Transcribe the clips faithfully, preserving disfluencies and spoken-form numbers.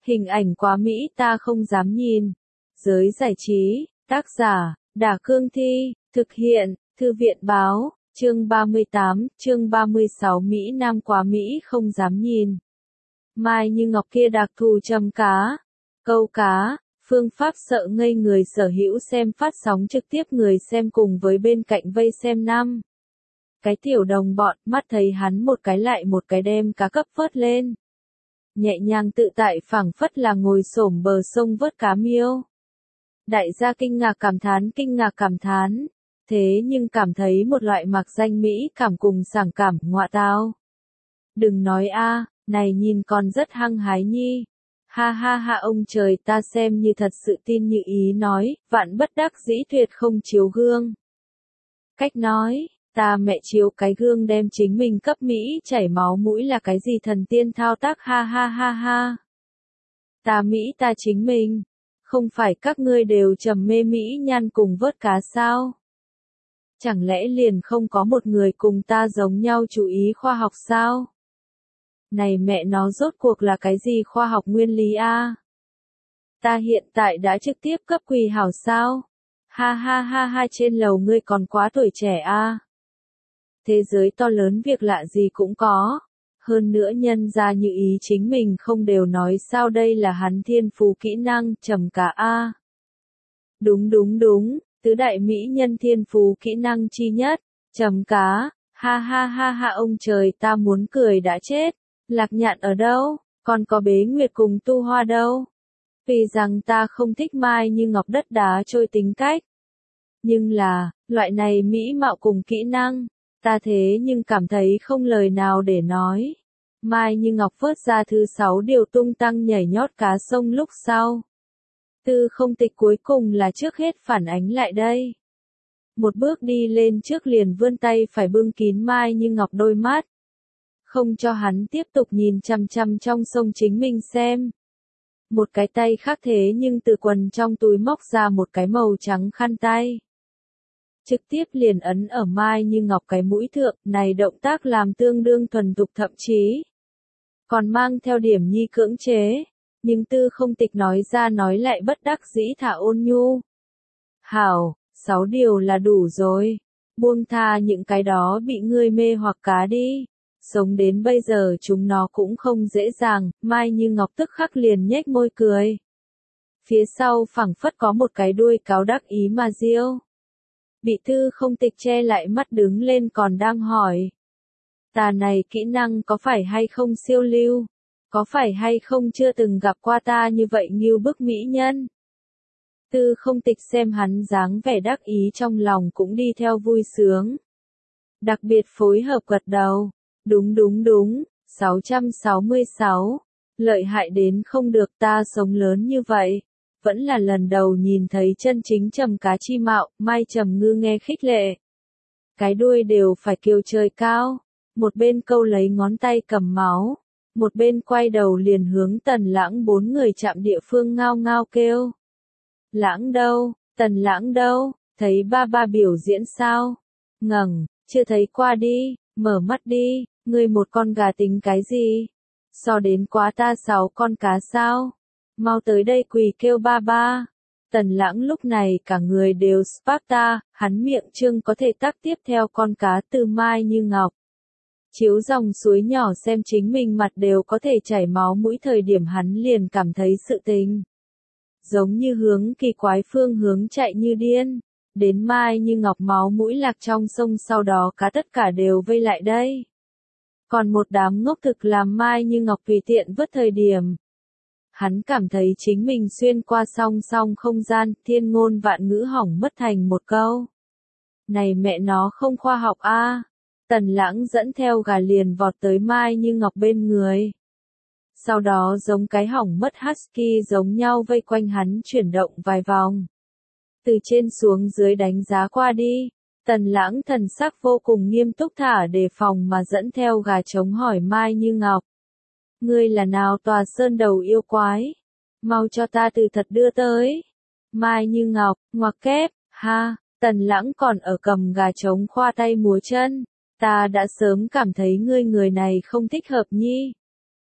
Hình ảnh quá mỹ ta không dám nhìn. Giới giải trí, tác giả, Đả Cương Thi, thực hiện, Thư viện Báo, chương ba mươi tám, chương ba mươi sáu Mỹ Nam quá mỹ không dám nhìn. Mai Như Ngọc kia đặc thù châm cá, câu cá, phương pháp sợ ngây người sở hữu xem phát sóng trực tiếp người xem cùng với bên cạnh vây xem năm. Cái tiểu đồng bọn mắt thấy hắn một cái lại một cái đem cá cấp vớt lên. Nhẹ nhàng tự tại phảng phất là ngồi xổm bờ sông vớt cá miêu. Đại gia kinh ngạc cảm thán kinh ngạc cảm thán, thế nhưng cảm thấy một loại mặc danh mỹ cảm cùng sảng cảm ngọa tao. Đừng nói a, này nhìn còn rất hăng hái nhi. Ha ha ha ông trời ta xem như thật sự tin như ý nói, vạn bất đắc dĩ tuyệt không chiếu gương. Cách nói, ta mẹ chiếu cái gương đem chính mình cấp Mỹ chảy máu mũi là cái gì thần tiên thao tác ha ha ha ha. Ta Mỹ ta chính mình, không phải các ngươi đều trầm mê Mỹ nhan cùng vớt cá sao? Chẳng lẽ liền không có một người cùng ta giống nhau chú ý khoa học sao? Này mẹ nó rốt cuộc là cái gì khoa học nguyên lý a? Ta hiện tại đã trực tiếp cấp quỳ hảo sao? Ha ha ha ha trên lầu ngươi còn quá tuổi trẻ a. Thế giới to lớn việc lạ gì cũng có. Hơn nữa nhân ra như ý chính mình không đều nói sao đây là hắn thiên phú kỹ năng trầm cá a. Đúng đúng đúng, tứ đại mỹ nhân thiên phú kỹ năng chi nhất, trầm cá, ha ha ha ha ông trời ta muốn cười đã chết. Lạc Nhạn ở đâu, còn có Bế Nguyệt cùng Tu Hoa đâu. Vì rằng ta không thích Mai Như Ngọc đất đá trôi tính cách. Nhưng là, loại này mỹ mạo cùng kỹ năng, ta thế nhưng cảm thấy không lời nào để nói. Mai Như Ngọc vớt ra thứ sáu điều tung tăng nhảy nhót cá sông lúc sau. Tư không tịch cuối cùng là trước hết phản ánh lại đây. Một bước đi lên trước liền vươn tay phải bưng kín Mai Như Ngọc đôi mắt. Không cho hắn tiếp tục nhìn chằm chằm trong sông chính mình xem. Một cái tay khác thế nhưng từ quần trong túi móc ra một cái màu trắng khăn tay. Trực tiếp liền ấn ở Mai Như Ngọc cái mũi thượng, này động tác làm tương đương thuần thục thậm chí còn mang theo điểm nhi cưỡng chế, nhưng tư không tịch nói ra nói lại bất đắc dĩ thả ôn nhu. Hảo, sáu điều là đủ rồi, buông tha những cái đó bị ngươi mê hoặc cá đi. Sống đến bây giờ chúng nó cũng không dễ dàng, Mai Như Ngọc tức khắc liền nhếch môi cười. Phía sau phẳng phất có một cái đuôi cáo đắc ý mà diêu. Bị tư không tịch che lại mắt đứng lên còn đang hỏi. Ta này kỹ năng có phải hay không siêu lưu? Có phải hay không chưa từng gặp qua ta như vậy nghiêu bức mỹ nhân? Tư không tịch xem hắn dáng vẻ đắc ý trong lòng cũng đi theo vui sướng. Đặc biệt phối hợp gật đầu. Đúng đúng đúng, sáu trăm sáu mươi sáu, lợi hại đến không được ta sống lớn như vậy. Vẫn là lần đầu nhìn thấy chân chính trầm cá chi mạo, Mai Trầm Ngư nghe khích lệ. Cái đuôi đều phải kiều trời cao, một bên câu lấy ngón tay cầm máu, một bên quay đầu liền hướng Tần Lãng bốn người chạm địa phương ngao ngao kêu. Lãng đâu, Tần Lãng đâu, thấy ba ba biểu diễn sao? Ngẩng, chưa thấy qua đi, mở mắt đi, ngươi một con gà tính cái gì? So đến quá ta sáu con cá sao? Mau tới đây quỳ kêu ba ba. Tần Lãng lúc này cả người đều Sparta, hắn miệng trương có thể tác tiếp theo con cá từ Mai Như Ngọc. Chiếu dòng suối nhỏ xem chính mình mặt đều có thể chảy máu mũi thời điểm hắn liền cảm thấy sự tình. Giống như hướng kỳ quái phương hướng chạy như điên. Đến Mai Như Ngọc máu mũi lạc trong sông sau đó cá tất cả đều vây lại đây. Còn một đám ngốc thực làm Mai Như Ngọc tùy tiện vớt thời điểm. Hắn cảm thấy chính mình xuyên qua song song không gian, thiên ngôn vạn ngữ hỏng mất thành một câu. Này mẹ nó không khoa học a. À. Tần Lãng dẫn theo gà liền vọt tới Mai Như Ngọc bên người. Sau đó giống cái hỏng mất husky giống nhau vây quanh hắn chuyển động vài vòng. Từ trên xuống dưới đánh giá qua đi, Tần Lãng thần sắc vô cùng nghiêm túc thả đề phòng mà dẫn theo gà trống hỏi Mai Như Ngọc. Ngươi là nào tòa sơn đầu yêu quái? Mau cho ta từ thật đưa tới. Mai Như Ngọc, ngoặc kép, ha, Tần Lãng còn ở cầm gà trống khoa tay múa chân. Ta đã sớm cảm thấy ngươi người này không thích hợp nhi.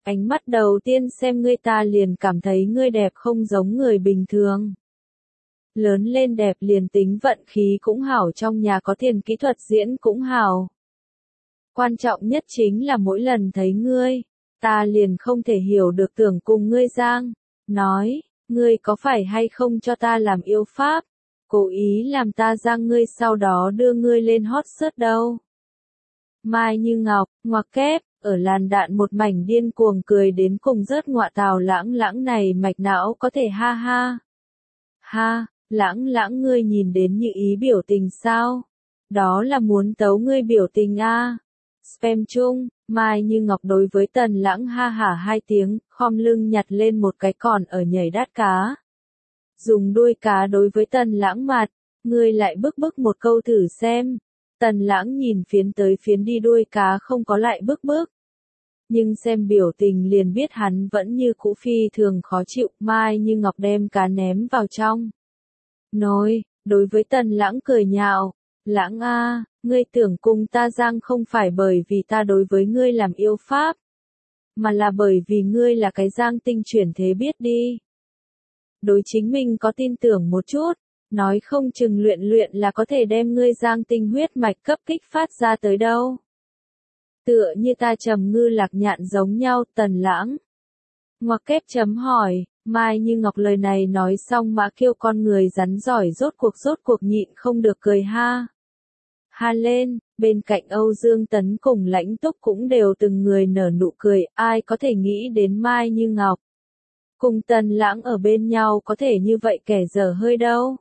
Ánh mắt đầu tiên xem ngươi ta liền cảm thấy ngươi đẹp không giống người bình thường. Lớn lên đẹp liền tính vận khí cũng hảo, trong nhà có tiền kỹ thuật diễn cũng hảo. Quan trọng nhất chính là mỗi lần thấy ngươi, ta liền không thể hiểu được tưởng cùng ngươi giang. Nói, ngươi có phải hay không cho ta làm yêu pháp, cố ý làm ta giang ngươi sau đó đưa ngươi lên hot search đâu. Mai Như Ngọc, ngoặc kép, ở làn đạn một mảnh điên cuồng cười đến cùng rớt ngọa tào. Lãng Lãng này mạch não có thể ha ha. Ha, Lãng Lãng ngươi nhìn đến như ý biểu tình sao? Đó là muốn tấu ngươi biểu tình a. À. Spam chung, Mai Như Ngọc đối với Tần Lãng ha hả hai tiếng, khom lưng nhặt lên một cái còn ở nhảy đát cá. Dùng đuôi cá đối với Tần Lãng mặt, ngươi lại bức bức một câu thử xem. Tần Lãng nhìn phiến tới phiến đi đuôi cá không có lại bức bức. Nhưng xem biểu tình liền biết hắn vẫn như cũ phi thường khó chịu. Mai Như Ngọc đem cá ném vào trong nồi, đối với Tần Lãng cười nhạo. Lãng a, ngươi tưởng cùng ta giang không phải bởi vì ta đối với ngươi làm yêu pháp, mà là bởi vì ngươi là cái giang tinh chuyển thế biết đi. Đối chính mình có tin tưởng một chút, nói không chừng luyện luyện là có thể đem ngươi giang tinh huyết mạch cấp kích phát ra tới đâu. Tựa như ta trầm ngư lạc nhạn giống nhau. Tần Lãng ngoặc kép chấm hỏi. Mai Như Ngọc lời này nói xong Mã Kiêu con người rắn giỏi rốt cuộc rốt cuộc nhịn không được cười ha. Ha lên, bên cạnh Âu Dương Tấn cùng Lãnh Túc cũng đều từng người nở nụ cười, ai có thể nghĩ đến Mai Như Ngọc cùng Tần Lãng ở bên nhau có thể như vậy kẻ dở hơi đâu.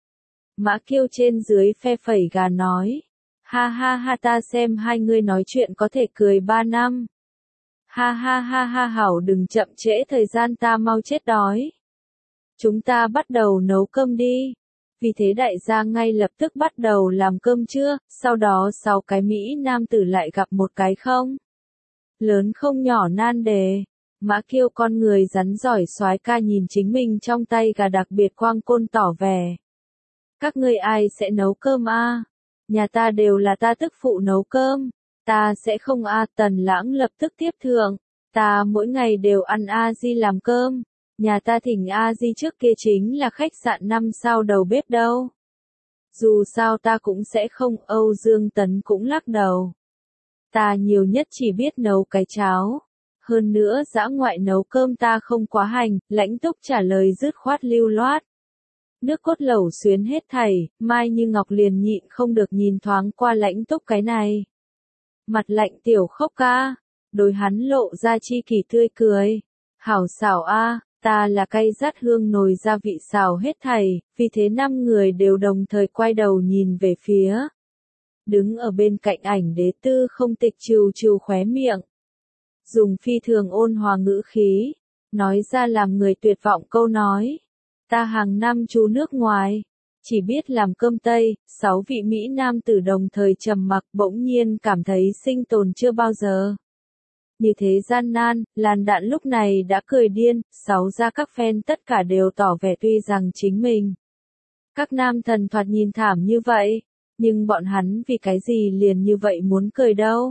Mã Kiêu trên dưới phe phẩy gà nói, ha ha ha ta xem hai người nói chuyện có thể cười ba năm. Ha ha ha ha hảo đừng chậm trễ thời gian ta mau chết đói. Chúng ta bắt đầu nấu cơm đi. Vì thế đại gia ngay lập tức bắt đầu làm cơm trưa, sau đó sáu cái Mỹ nam tử lại gặp một cái không lớn không nhỏ nan đề. Mã Kiêu con người rắn giỏi soái ca nhìn chính mình trong tay gà đặc biệt quang côn tỏ vẻ. Các ngươi ai sẽ nấu cơm a? À? Nhà ta đều là ta tức phụ nấu cơm. Ta sẽ không a. À. Tần Lãng lập tức tiếp thượng. Ta mỗi ngày đều ăn a di làm cơm. Nhà ta thỉnh a di trước kia chính là khách sạn năm sao đầu bếp đâu. Dù sao ta cũng sẽ không. Âu Dương Tấn cũng lắc đầu. Ta nhiều nhất chỉ biết nấu cái cháo. Hơn nữa dã ngoại nấu cơm ta không quá hành. Lãnh Túc trả lời dứt khoát lưu loát. Nước cốt lẩu xuyến hết thảy. Mai Như Ngọc liền nhịn không được nhìn thoáng qua Lãnh Túc cái này. Mặt lạnh tiểu khốc ca. Đối hắn lộ ra chi kỷ tươi cười. Hảo xảo a. Ta là cay rát hương nồi gia vị xào hết thảy, vì thế năm người đều đồng thời quay đầu nhìn về phía. Đứng ở bên cạnh ảnh đế tư không tịch trừ trừ khóe miệng. Dùng phi thường ôn hòa ngữ khí, nói ra làm người tuyệt vọng câu nói. Ta hàng năm trú nước ngoài, chỉ biết làm cơm Tây. Sáu vị Mỹ nam tử đồng thời trầm mặc bỗng nhiên cảm thấy sinh tồn chưa bao giờ như thế gian nan. Làn đạn lúc này đã cười điên, sáu ra các fan tất cả đều tỏ vẻ tuy rằng chính mình các nam thần thoạt nhìn thảm như vậy, nhưng bọn hắn vì cái gì liền như vậy muốn cười đâu.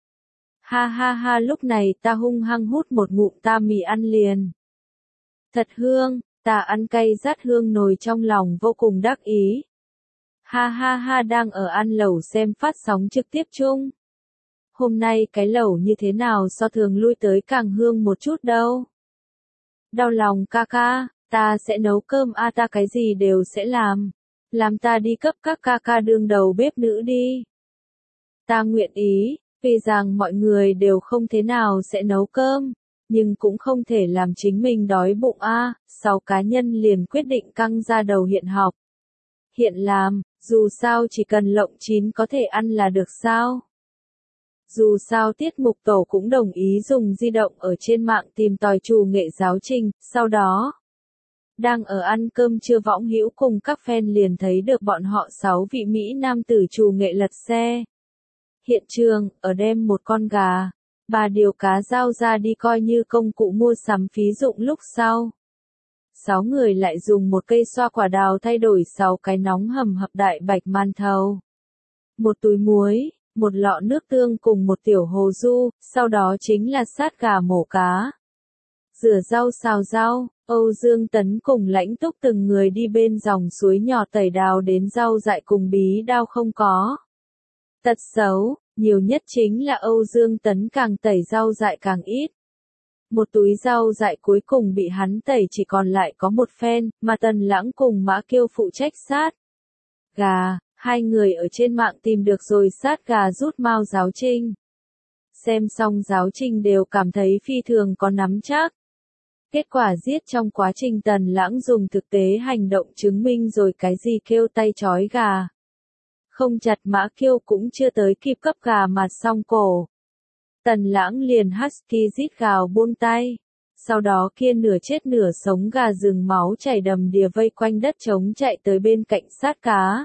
Ha ha ha lúc này ta hung hăng hút một ngụm ta mì ăn liền. Thật hương, ta ăn cay rát hương nồi trong lòng vô cùng đắc ý. Ha ha ha đang ở ăn lẩu xem phát sóng trực tiếp chung. Hôm nay cái lẩu như thế nào so thường lui tới càng hương một chút đâu. Đau lòng ca ca, ta sẽ nấu cơm a. À, ta cái gì đều sẽ làm. Làm ta đi cấp các ca ca đương đầu bếp nữ đi. Ta nguyện ý, vì rằng mọi người đều không thế nào sẽ nấu cơm, nhưng cũng không thể làm chính mình đói bụng a. À, sáu cá nhân liền quyết định căng ra đầu hiện học. Hiện làm, dù sao chỉ cần lộng chín có thể ăn là được sao. Dù sao tiết mục tổ cũng đồng ý dùng di động ở trên mạng tìm tòi trù nghệ giáo trình, sau đó đang ở ăn cơm trưa Võng Hữu cùng các fan liền thấy được bọn họ sáu vị Mỹ nam tử trù nghệ lật xe. Hiện trường, ở đem một con gà, ba điều cá giao ra đi coi như công cụ mua sắm phí dụng lúc sau. Sáu người lại dùng một cây xoa quả đào thay đổi sáu cái nóng hầm hập đại bạch man thầu. Một túi muối, một lọ nước tương cùng một tiểu hồ du, sau đó chính là sát gà mổ cá. Rửa rau xào rau, Âu Dương Tấn cùng Lãnh Túc từng người đi bên dòng suối nhỏ tẩy đào đến rau dại cùng bí đao không có. Tật xấu, nhiều nhất chính là Âu Dương Tấn càng tẩy rau dại càng ít. Một túi rau dại cuối cùng bị hắn tẩy chỉ còn lại có một phen, mà Tần Lãng cùng Mã Kiêu phụ trách sát gà, hai người ở trên mạng tìm được rồi sát gà rút mao giáo trình. Xem xong giáo trình đều cảm thấy phi thường có nắm chắc. Kết quả giết trong quá trình Tần Lãng dùng thực tế hành động chứng minh rồi cái gì kêu tay trói gà. Không chặt Mã Kiêu cũng chưa tới kịp cấp gà mặt xong cổ. Tần Lãng liền husky rít gào buông tay. Sau đó kia nửa chết nửa sống gà rừng máu chảy đầm đìa vây quanh đất trống chạy tới bên cạnh sát cá.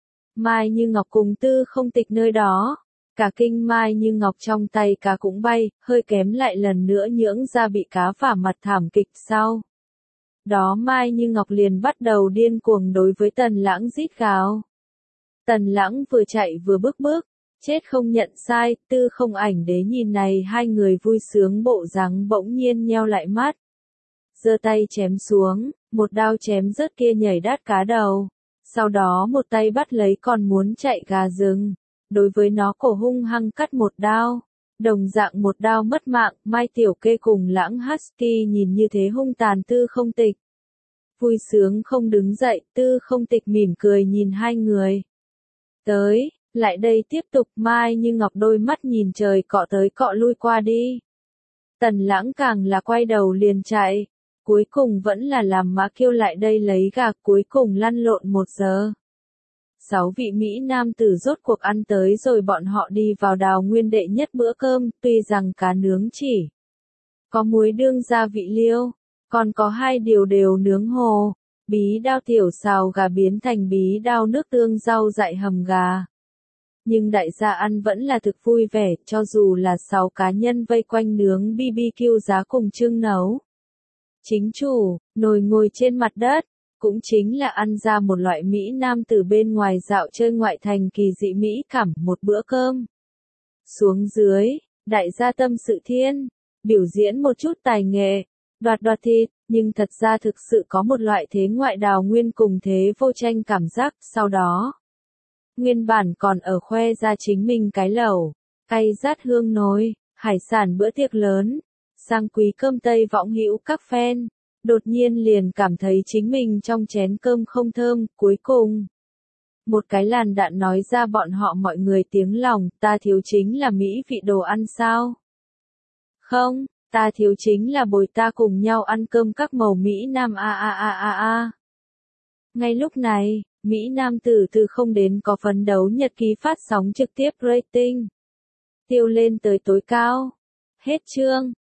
Mai Như Ngọc cùng Tư Không Tịch nơi đó. Cả kinh Mai Như Ngọc trong tay cá cũng bay, hơi kém lại lần nữa nhưỡng ra bị cá vả mặt thảm kịch sau. Đó Mai Như Ngọc liền bắt đầu điên cuồng đối với Tần Lãng rít gào. Tần Lãng vừa chạy vừa bước bước, chết không nhận sai, Tư Không Ảnh Đế nhìn này hai người vui sướng bộ dáng bỗng nhiên nheo lại mắt. Giơ tay chém xuống, một đao chém rớt kia nhảy đát cá đầu. Sau đó một tay bắt lấy còn muốn chạy gà rừng. Đối với nó cổ hung hăng cắt một đao. Đồng dạng một đao mất mạng, Mai Tiểu Kê cùng Lãng Husky nhìn như thế hung tàn Tư Không Tịch. Vui sướng không đứng dậy, Tư Không Tịch mỉm cười nhìn hai người. Tới, lại đây tiếp tục Mai Như Ngọc đôi mắt nhìn trời cọ tới cọ lui qua đi. Tần Lãng càng là quay đầu liền chạy. Cuối cùng vẫn là làm Mã Kiêu lại đây lấy gà, cuối cùng lăn lộn một giờ. Sáu vị Mỹ Nam tử rốt cuộc ăn tới rồi bọn họ đi vào đào nguyên đệ nhất bữa cơm, tuy rằng cá nướng chỉ có muối đương gia vị liêu, còn có hai điều đều nướng hồ, bí đao tiểu xào gà biến thành bí đao nước tương rau dại hầm gà. Nhưng đại gia ăn vẫn là thực vui vẻ, cho dù là sáu cá nhân vây quanh nướng bê bê kiu giá cùng trưng nấu. Chính chủ, nồi ngồi trên mặt đất, cũng chính là ăn ra một loại Mỹ Nam từ bên ngoài dạo chơi ngoại thành kỳ dị Mỹ cảm một bữa cơm. Xuống dưới, đại gia tâm sự thiên, biểu diễn một chút tài nghệ, đoạt đoạt thịt, nhưng thật ra thực sự có một loại thế ngoại đào nguyên cùng thế vô tranh cảm giác, sau đó. Nguyên bản còn ở khoe ra chính mình cái lẩu, cay rát hương nồi, hải sản bữa tiệc lớn, sang quý cơm Tây võng hữu các fan. Đột nhiên liền cảm thấy chính mình trong chén cơm không thơm, cuối cùng. Một cái làn đạn nói ra bọn họ mọi người tiếng lòng, ta thiếu chính là mỹ vị đồ ăn sao? Không, ta thiếu chính là bồi ta cùng nhau ăn cơm các màu Mỹ Nam a a a a a. Ngay lúc này, Mỹ Nam từ từ không đến có phấn đấu nhật ký phát sóng trực tiếp rating. Tiêu lên tới tối cao. Hết chương.